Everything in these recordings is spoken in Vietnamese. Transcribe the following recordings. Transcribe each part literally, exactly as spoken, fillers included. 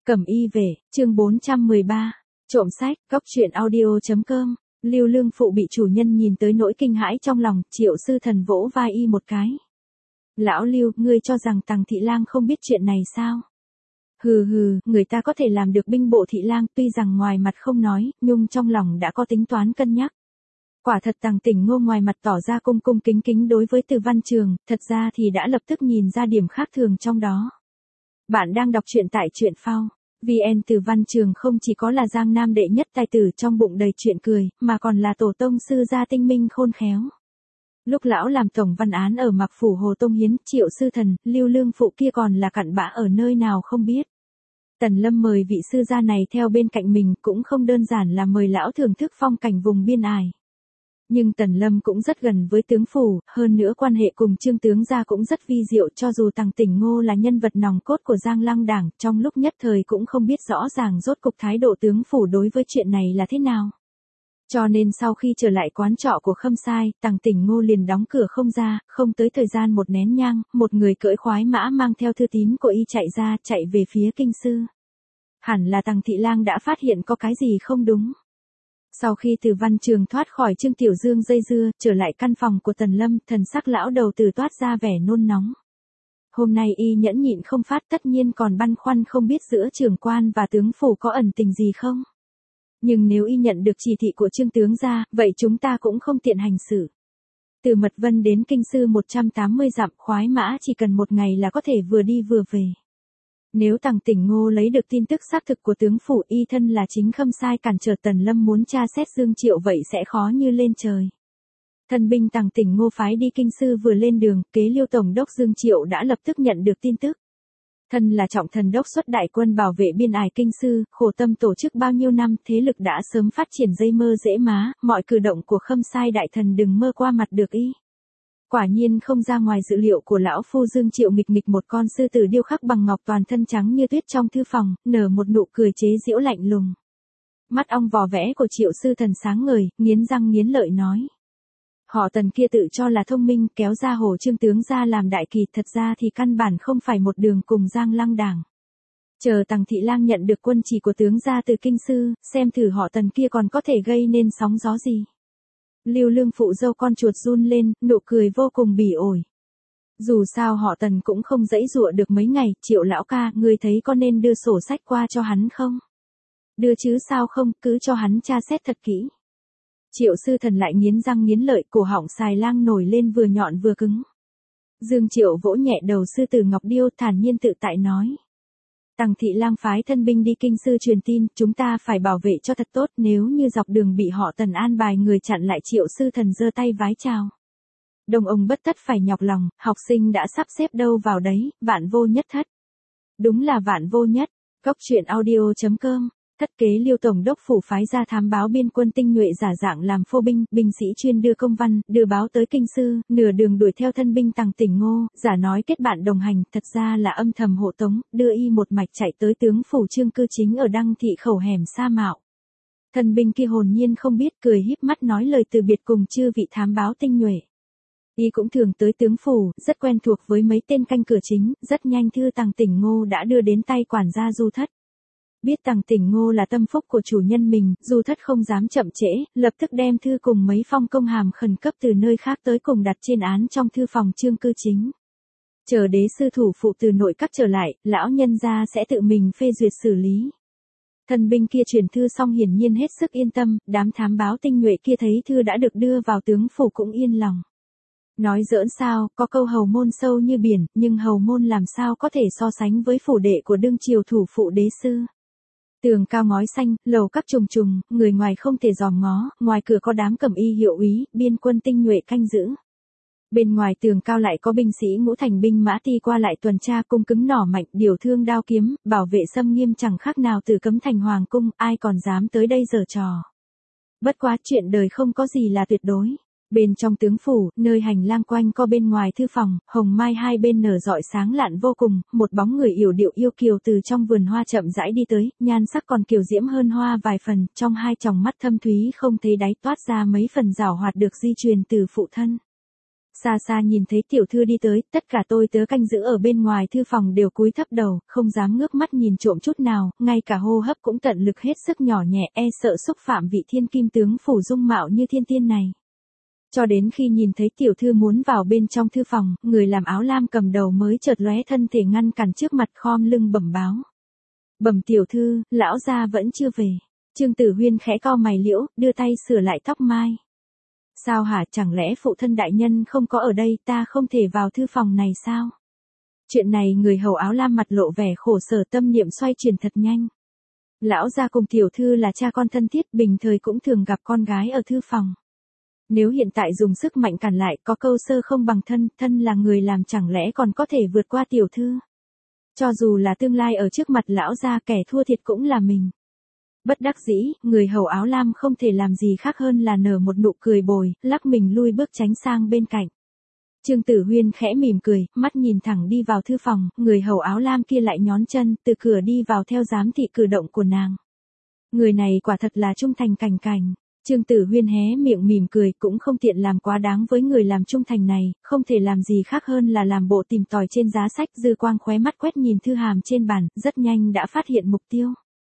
Cẩm y về, chương bốn trăm mười ba, trộm sách, góc truyện audio.com, Lưu Lương Phụ bị chủ nhân nhìn tới nỗi kinh hãi trong lòng, Triệu Sư Thần vỗ vai y một cái. Lão Lưu, ngươi cho rằng Tằng Thị Lang không biết chuyện này sao? Hừ hừ, người ta có thể làm được binh bộ Thị Lang, tuy rằng ngoài mặt không nói, nhưng trong lòng đã có tính toán cân nhắc. Quả thật Tằng Tỉnh Ngô ngoài mặt tỏ ra cung cung kính kính đối với Từ Văn Trường, thật ra thì đã lập tức nhìn ra điểm khác thường trong đó. Bạn đang đọc truyện tại truyện phao. vê en Từ Văn Trường không chỉ có là Giang Nam đệ nhất tài tử trong bụng đầy chuyện cười, mà còn là tổ tông sư gia tinh minh khôn khéo. Lúc lão làm tổng văn án ở Mạc Phủ Hồ Tông Hiến, Triệu Sư Thần, Lưu Lương Phụ kia còn là cặn bã ở nơi nào không biết. Tần Lâm mời vị sư gia này theo bên cạnh mình cũng không đơn giản là mời lão thưởng thức phong cảnh vùng biên ải. Nhưng Tần Lâm cũng rất gần với tướng phủ, hơn nữa quan hệ cùng Trương tướng gia cũng rất vi diệu, cho dù Tằng Tỉnh Ngô là nhân vật nòng cốt của Giang Lăng Đảng, trong lúc nhất thời cũng không biết rõ ràng rốt cục thái độ tướng phủ đối với chuyện này là thế nào. Cho nên sau khi trở lại quán trọ của Khâm Sai, Tằng Tỉnh Ngô liền đóng cửa không ra, không tới thời gian một nén nhang, một người cưỡi khoái mã mang theo thư tín của y chạy ra, chạy về phía kinh sư. Hẳn là Tằng Thị Lang đã phát hiện có cái gì không đúng. Sau khi Từ Văn Trường thoát khỏi Trương Tiểu Dương dây dưa, trở lại căn phòng của Tần Lâm, thần sắc lão đầu tử toát ra vẻ nôn nóng. Hôm nay y nhẫn nhịn không phát, tất nhiên còn băn khoăn không biết giữa trưởng quan và tướng phủ có ẩn tình gì không. Nhưng nếu y nhận được chỉ thị của Trương tướng gia, vậy chúng ta cũng không tiện hành xử. Từ Mật Vân đến kinh sư một trăm tám mươi dặm, khoái mã chỉ cần một ngày là có thể vừa đi vừa về. Nếu Tằng Tỉnh Ngô lấy được tin tức xác thực của tướng phủ, y thân là chính Khâm Sai cản trở Tần Lâm muốn tra xét Dương Triệu, vậy sẽ khó như lên trời. Thân binh Tằng Tỉnh Ngô phái đi kinh sư vừa lên đường, kế Liêu tổng đốc Dương Triệu đã lập tức nhận được tin tức. Thân là trọng thần đốc xuất đại quân bảo vệ biên ải kinh sư, khổ tâm tổ chức bao nhiêu năm, thế lực đã sớm phát triển dây mơ dễ má, mọi cử động của Khâm Sai đại thần đừng mơ qua mặt được y. Quả nhiên không ra ngoài dự liệu của lão phu Dương Triệu, nghịch nghịch một con sư tử điêu khắc bằng ngọc toàn thân trắng như tuyết trong thư phòng, nở một nụ cười chế giễu lạnh lùng. Mắt ong vò vẽ của Triệu Sư Thần sáng ngời, nghiến răng nghiến lợi nói. Họ Tần kia tự cho là thông minh, kéo ra Hồ Trương tướng ra làm đại kỳ, thật ra thì căn bản không phải một đường cùng Giang Lăng Đảng. Chờ Tằng Thị Lang nhận được quân chỉ của tướng gia từ kinh sư, xem thử họ Tần kia còn có thể gây nên sóng gió gì. Lưu Lương Phụ dâu con chuột run lên, nụ cười vô cùng bỉ ổi. Dù sao họ Tần cũng không dãy dụa được mấy ngày, Triệu lão ca, ngươi thấy có nên đưa sổ sách qua cho hắn không? Đưa chứ sao không, cứ cho hắn tra xét thật kỹ. Triệu Sư Thần lại nghiến răng nghiến lợi, cổ họng xài lang nổi lên vừa nhọn vừa cứng. Dương Triệu vỗ nhẹ đầu sư tử Ngọc Điêu, thản nhiên tự tại nói. Tằng Thị Lang phái thân binh đi kinh sư truyền tin, chúng ta phải bảo vệ cho thật tốt, nếu như dọc đường bị họ Tần an bài người chặn lại. Triệu Sư Thần giơ tay vái chào. Đông ông bất tất phải nhọc lòng, học sinh đã sắp xếp đâu vào đấy, vạn vô nhất thất. Đúng là vạn vô nhất. Góc truyện audio.com. Thất kế Liêu tổng đốc phủ phái ra thám báo biên quân tinh nhuệ giả dạng làm phô binh, binh sĩ chuyên đưa công văn, đưa báo tới kinh sư, nửa đường đuổi theo thân binh Tằng Tỉnh Ngô, giả nói kết bạn đồng hành, thật ra là âm thầm hộ tống, đưa y một mạch chạy tới tướng phủ Trương cư chính ở Đăng Thị khẩu hẻm Sa Mạo. Thân binh kia hồn nhiên không biết, cười híp mắt nói lời từ biệt cùng chư vị thám báo tinh nhuệ. Y cũng thường tới tướng phủ, rất quen thuộc với mấy tên canh cửa chính, rất nhanh thư Tằng Tỉnh Ngô đã đưa đến tay quản gia Du Thất. Biết Tằng Tỉnh Ngô là tâm phúc của chủ nhân mình, Du Thất không dám chậm trễ, lập tức đem thư cùng mấy phong công hàm khẩn cấp từ nơi khác tới cùng đặt trên án trong thư phòng Trương cư chính. Chờ đế sư thủ phụ từ nội các trở lại, lão nhân gia sẽ tự mình phê duyệt xử lý. Thân binh kia truyền thư xong hiển nhiên hết sức yên tâm, đám thám báo tinh nhuệ kia thấy thư đã được đưa vào tướng phủ cũng yên lòng. Nói giỡn sao, có câu hầu môn sâu như biển, nhưng hầu môn làm sao có thể so sánh với phủ đệ của đương triều thủ phụ đế sư. Tường cao ngói xanh, lầu các trùng trùng, người ngoài không thể dòm ngó, ngoài cửa có đám cẩm y hiệu úy, biên quân tinh nhuệ canh giữ. Bên ngoài tường cao lại có binh sĩ ngũ thành binh mã ti qua lại tuần tra, cung cứng nỏ mạnh, điều thương đao kiếm, bảo vệ xâm nghiêm chẳng khác nào từ cấm thành hoàng cung, ai còn dám tới đây giở trò. Bất quá chuyện đời không có gì là tuyệt đối. Bên trong tướng phủ, nơi hành lang quanh co bên ngoài thư phòng, hồng mai hai bên nở rọi sáng lạn vô cùng, một bóng người yểu điệu yêu kiều từ trong vườn hoa chậm rãi đi tới, nhan sắc còn kiều diễm hơn hoa vài phần, trong hai tròng mắt thâm thúy không thấy đáy toát ra mấy phần giảo hoạt được di truyền từ phụ thân. Xa xa nhìn thấy tiểu thư đi tới, tất cả tôi tớ canh giữ ở bên ngoài thư phòng đều cúi thấp đầu, không dám ngước mắt nhìn trộm chút nào, ngay cả hô hấp cũng tận lực hết sức nhỏ nhẹ, e sợ xúc phạm vị thiên kim tướng phủ dung mạo như thiên tiên này. Cho đến khi nhìn thấy tiểu thư muốn vào bên trong thư phòng, người làm áo lam cầm đầu mới chợt lóe thân thể ngăn cản trước mặt, khom lưng bẩm báo. Bẩm tiểu thư, lão gia vẫn chưa về. Trương Tử Huyên khẽ cau mày liễu, đưa tay sửa lại tóc mai. Sao hả, chẳng lẽ phụ thân đại nhân không có ở đây, ta không thể vào thư phòng này sao? Chuyện này người hầu áo lam mặt lộ vẻ khổ sở, tâm niệm xoay chuyển thật nhanh. Lão gia cùng tiểu thư là cha con thân thiết, bình thời cũng thường gặp con gái ở thư phòng. Nếu hiện tại dùng sức mạnh cản lại, có câu sơ không bằng thân, thân là người làm chẳng lẽ còn có thể vượt qua tiểu thư. Cho dù là tương lai ở trước mặt lão gia, kẻ thua thiệt cũng là mình. Bất đắc dĩ, người hầu áo lam không thể làm gì khác hơn là nở một nụ cười bồi, lắc mình lui bước tránh sang bên cạnh. Trương Tử Huyên khẽ mỉm cười, mắt nhìn thẳng đi vào thư phòng, người hầu áo lam kia lại nhón chân, từ cửa đi vào theo giám thị cử động của nàng. Người này quả thật là trung thành cảnh cảnh. Trương Tử Huyên hé miệng mỉm cười, cũng không tiện làm quá đáng với người làm trung thành này, không thể làm gì khác hơn là làm bộ tìm tòi trên giá sách, dư quang khóe mắt quét nhìn thư hàm trên bàn, rất nhanh đã phát hiện mục tiêu.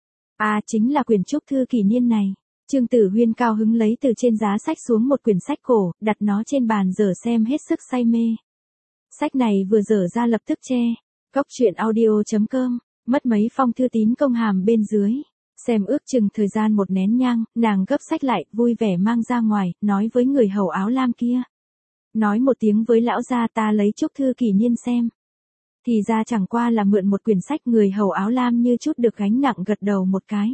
À, chính là quyển trúc thư kỷ niên này. Trương Tử Huyên cao hứng lấy từ trên giá sách xuống một quyển sách cổ, đặt nó trên bàn dở xem hết sức say mê. Sách này vừa dở ra lập tức che. Góc truyện audio chấm com, mất mấy phong thư tín công hàm bên dưới. Xem ước chừng thời gian một nén nhang, nàng gấp sách lại, vui vẻ mang ra ngoài, nói với người hầu áo lam kia. Nói một tiếng với lão gia, ta lấy trúc thư kỷ niên xem. Thì ra chẳng qua là mượn một quyển sách, người hầu áo lam như chút được gánh nặng gật đầu một cái.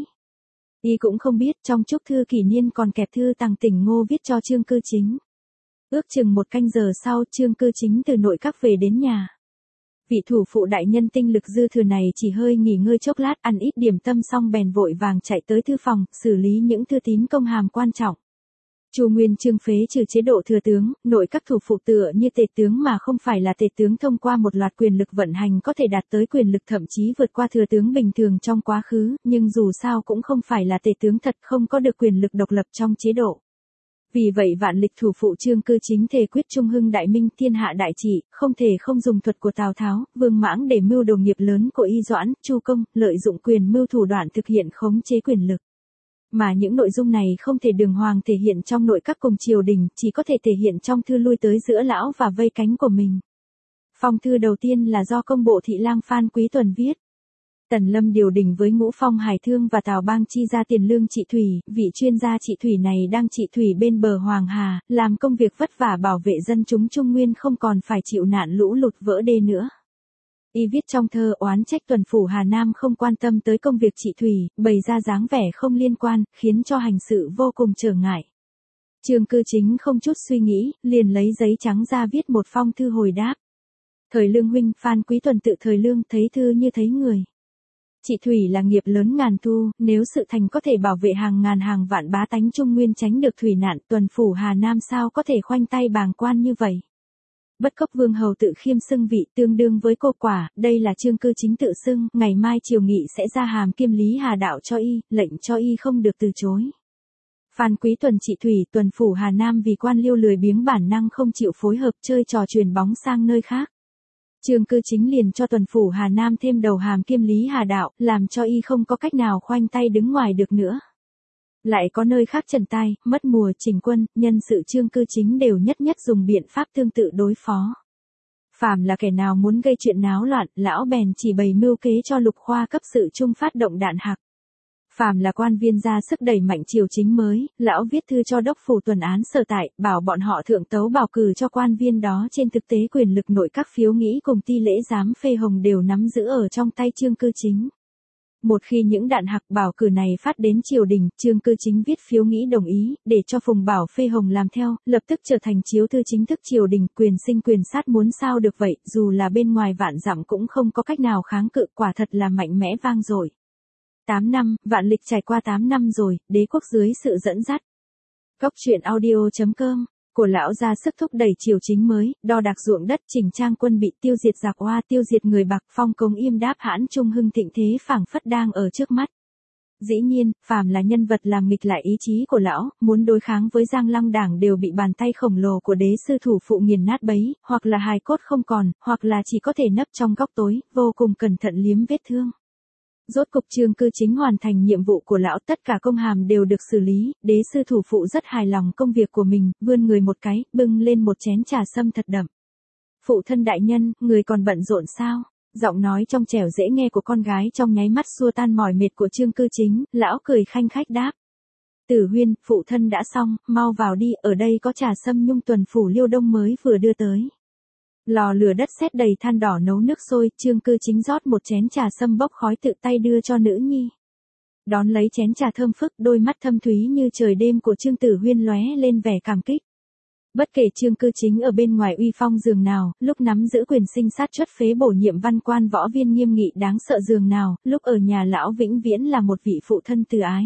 Y cũng không biết trong trúc thư kỷ niên còn kẹp thư Tằng Tỉnh Ngô viết cho Trương Cư Chính. Ước chừng một canh giờ sau, Trương Cư Chính từ nội các về đến nhà. Vị thủ phụ đại nhân tinh lực dư thừa này chỉ hơi nghỉ ngơi chốc lát, ăn ít điểm tâm xong bèn vội vàng chạy tới thư phòng, xử lý những thư tín công hàm quan trọng. Chu Nguyên Chương phế trừ chế độ thừa tướng, nội các thủ phụ tựa như tể tướng mà không phải là tể tướng, thông qua một loạt quyền lực vận hành có thể đạt tới quyền lực thậm chí vượt qua thừa tướng bình thường trong quá khứ, nhưng dù sao cũng không phải là tể tướng thật, không có được quyền lực độc lập trong chế độ. Vì vậy vạn lịch thủ phụ Trương Cư Chính thề quyết trung hưng đại minh, thiên hạ đại trị, không thể không dùng thuật của Tào Tháo, Vương Mãng để mưu đồ nghiệp lớn của Y Doãn, Chu Công, lợi dụng quyền mưu thủ đoạn thực hiện khống chế quyền lực. Mà những nội dung này không thể đường hoàng thể hiện trong nội các cùng triều đình, chỉ có thể thể hiện trong thư lui tới giữa lão và vây cánh của mình. Phong thư đầu tiên là do công bộ thị lang Phan Quý Tuần viết. Tần Lâm điều đình với Ngũ Phong Hải Thương và Tào Bang chi ra tiền lương trị thủy, vị chuyên gia trị thủy này đang trị thủy bên bờ Hoàng Hà, làm công việc vất vả bảo vệ dân chúng Trung Nguyên không còn phải chịu nạn lũ lụt vỡ đê nữa. Y viết trong thơ oán trách tuần phủ Hà Nam không quan tâm tới công việc trị thủy, bày ra dáng vẻ không liên quan, khiến cho hành sự vô cùng trở ngại. Trương Cư Chính không chút suy nghĩ, liền lấy giấy trắng ra viết một phong thư hồi đáp. Thời Lương huynh, Phan Quý Tuần tự thời Lương, thấy thư như thấy người. Trị thủy là nghiệp lớn ngàn thu, nếu sự thành có thể bảo vệ hàng ngàn hàng vạn bá tánh Trung Nguyên tránh được thủy nạn, tuần phủ Hà Nam sao có thể khoanh tay bàng quan như vậy. Bất Cốc Vương hầu tự khiêm xưng vị tương đương với cô quả, đây là Trương Cư Chính tự xưng, ngày mai triều nghị sẽ ra hàm kiêm lý Hà đạo cho y, lệnh cho y không được từ chối. Phan Quý Tuần trị thủy, tuần phủ Hà Nam vì quan liêu lười biếng bản năng không chịu phối hợp, chơi trò truyền bóng sang nơi khác. Trương Cư Chính liền cho tuần phủ Hà Nam thêm đầu hàm kiêm lý Hà đạo, làm cho y không có cách nào khoanh tay đứng ngoài được nữa. Lại có nơi khác trần tai, mất mùa, chỉnh quân, nhân sự Trương Cư Chính đều nhất nhất dùng biện pháp tương tự đối phó. Phàm là kẻ nào muốn gây chuyện náo loạn, lão bèn chỉ bày mưu kế cho Lục Khoa cấp sự trung phát động đạn hạc. Phàm là quan viên ra sức đẩy mạnh triều chính mới, lão viết thư cho đốc phủ tuần án sở tại, bảo bọn họ thượng tấu bào cử cho quan viên đó, trên thực tế quyền lực nội các phiếu nghĩ cùng ti lễ giám phê hồng đều nắm giữ ở trong tay Trương Cư Chính. Một khi những đạn hạc bảo cử này phát đến triều đình, Trương Cư Chính viết phiếu nghĩ đồng ý, để cho Phùng Bảo phê hồng làm theo, lập tức trở thành chiếu thư chính thức triều đình, quyền sinh quyền sát muốn sao được vậy, dù là bên ngoài vạn dặm cũng không có cách nào kháng cự, quả thật là mạnh mẽ vang dội. tám năm, vạn lịch trải qua tám năm rồi, đế quốc dưới sự dẫn dắt. Góc truyện audio chấm com, của lão ra sức thúc đẩy triều chính mới, đo đạc ruộng đất, chỉnh trang quân bị, tiêu diệt giặc Hoa, tiêu diệt người Bạc, phong cống Yêm Đáp hãn trung hưng thịnh thế phảng phất đang ở trước mắt. Dĩ nhiên, phàm là nhân vật làm nghịch lại ý chí của lão, muốn đối kháng với Giang Lăng Đảng đều bị bàn tay khổng lồ của đế sư thủ phụ nghiền nát bấy, hoặc là hài cốt không còn, hoặc là chỉ có thể nấp trong góc tối, vô cùng cẩn thận liếm vết thương. Rốt cục Trương Cư Chính hoàn thành nhiệm vụ của lão, tất cả công hàm đều được xử lý, đế sư thủ phụ rất hài lòng công việc của mình, vươn người một cái, bưng lên một chén trà sâm thật đậm. Phụ thân đại nhân, người còn bận rộn sao? Giọng nói trong trẻo dễ nghe của con gái trong nháy mắt xua tan mỏi mệt của Trương Cư Chính, lão cười khanh khách đáp. Tử Huyên, phụ thân đã xong, mau vào đi, ở đây có trà sâm nhung tuần phủ Liêu Đông mới vừa đưa tới. Lò lửa đất sét đầy than đỏ nấu nước sôi, Trương Cư Chính rót một chén trà sâm bốc khói tự tay đưa cho nữ nhi. Đón lấy chén trà thơm phức, đôi mắt thâm thúy như trời đêm của Trương Tử Huyên lóe lên vẻ cảm kích. Bất kể Trương Cư Chính ở bên ngoài uy phong dường nào, lúc nắm giữ quyền sinh sát chuất phế bổ nhiệm văn quan võ viên nghiêm nghị đáng sợ dường nào, lúc ở nhà lão vĩnh viễn là một vị phụ thân từ ái.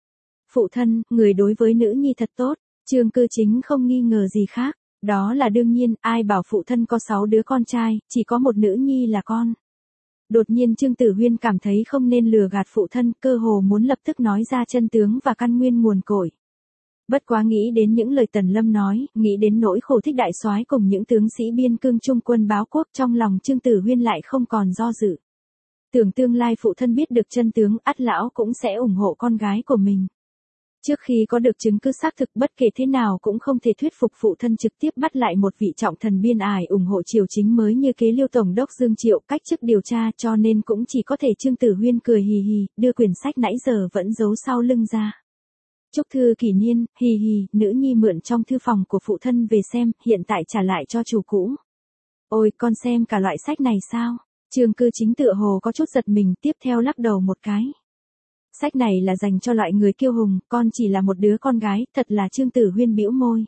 Phụ thân, người đối với nữ nhi thật tốt, Trương Cư Chính không nghi ngờ gì khác. Đó là đương nhiên, ai bảo phụ thân có sáu đứa con trai, chỉ có một nữ nhi là con. Đột nhiên Trương Tử Huyên cảm thấy không nên lừa gạt phụ thân, cơ hồ muốn lập tức nói ra chân tướng và căn nguyên nguồn cội. Bất quá nghĩ đến những lời Tần Lâm nói, nghĩ đến nỗi khổ Thích đại soái cùng những tướng sĩ biên cương trung quân báo quốc, trong lòng Trương Tử Huyên lại không còn do dự. Tưởng tương lai phụ thân biết được chân tướng, ắt lão cũng sẽ ủng hộ con gái của mình. Trước khi có được chứng cứ xác thực, bất kể thế nào cũng không thể thuyết phục phụ thân trực tiếp bắt lại một vị trọng thần biên ải ủng hộ triều chính mới như kế Liêu Tổng đốc Dương Triệu cách chức điều tra, cho nên cũng chỉ có thể Trương Tử Huyên cười hì hì, đưa quyển sách nãy giờ vẫn giấu sau lưng ra. Chúc thư kỷ niên, hì hì, nữ nhi mượn trong thư phòng của phụ thân về xem, hiện tại trả lại cho chủ cũ. Ôi, con xem cả loại sách này sao? Trương Cư Chính tựa hồ có chút giật mình, tiếp theo lắc đầu một cái. Sách này là dành cho loại người kiêu hùng, con chỉ là một đứa con gái, thật là Trương Tử Huyên bĩu môi.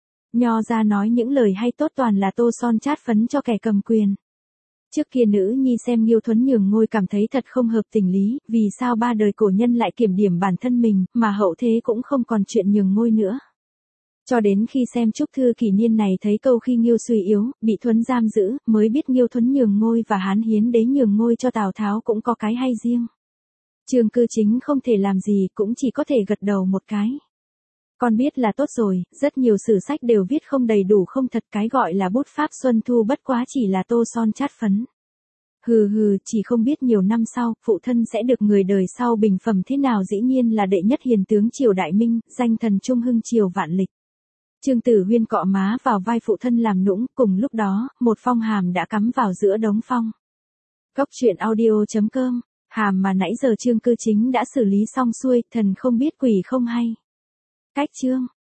Nho ra nói những lời hay tốt toàn là tô son chát phấn cho kẻ cầm quyền. Trước kia nữ nhi xem Nghiêu Thuấn nhường ngôi cảm thấy thật không hợp tình lý, vì sao ba đời cổ nhân lại kiểm điểm bản thân mình, mà hậu thế cũng không còn chuyện nhường ngôi nữa. Cho đến khi xem chúc thư kỷ niên này thấy câu khi Nghiêu suy yếu, bị Thuấn giam giữ, mới biết Nghiêu Thuấn nhường ngôi và Hán Hiến đế nhường ngôi cho Tào Tháo cũng có cái hay riêng. Trương Cư Chính không thể làm gì, cũng chỉ có thể gật đầu một cái. Con biết là tốt rồi, rất nhiều sử sách đều viết không đầy đủ không thật, cái gọi là bút pháp xuân thu bất quá chỉ là tô son chát phấn. Hừ hừ, chỉ không biết nhiều năm sau, phụ thân sẽ được người đời sau bình phẩm thế nào, dĩ nhiên là đệ nhất hiền tướng triều Đại Minh, danh thần trung hưng triều vạn lịch. Trương Tử Huyên cọ má vào vai phụ thân làm nũng, cùng lúc đó, một phong hàm đã cắm vào giữa đống phong. Góc truyện audio chấm com, hàm mà nãy giờ Trương Cư Chính đã xử lý xong xuôi, thần không biết quỷ không hay. Cách chương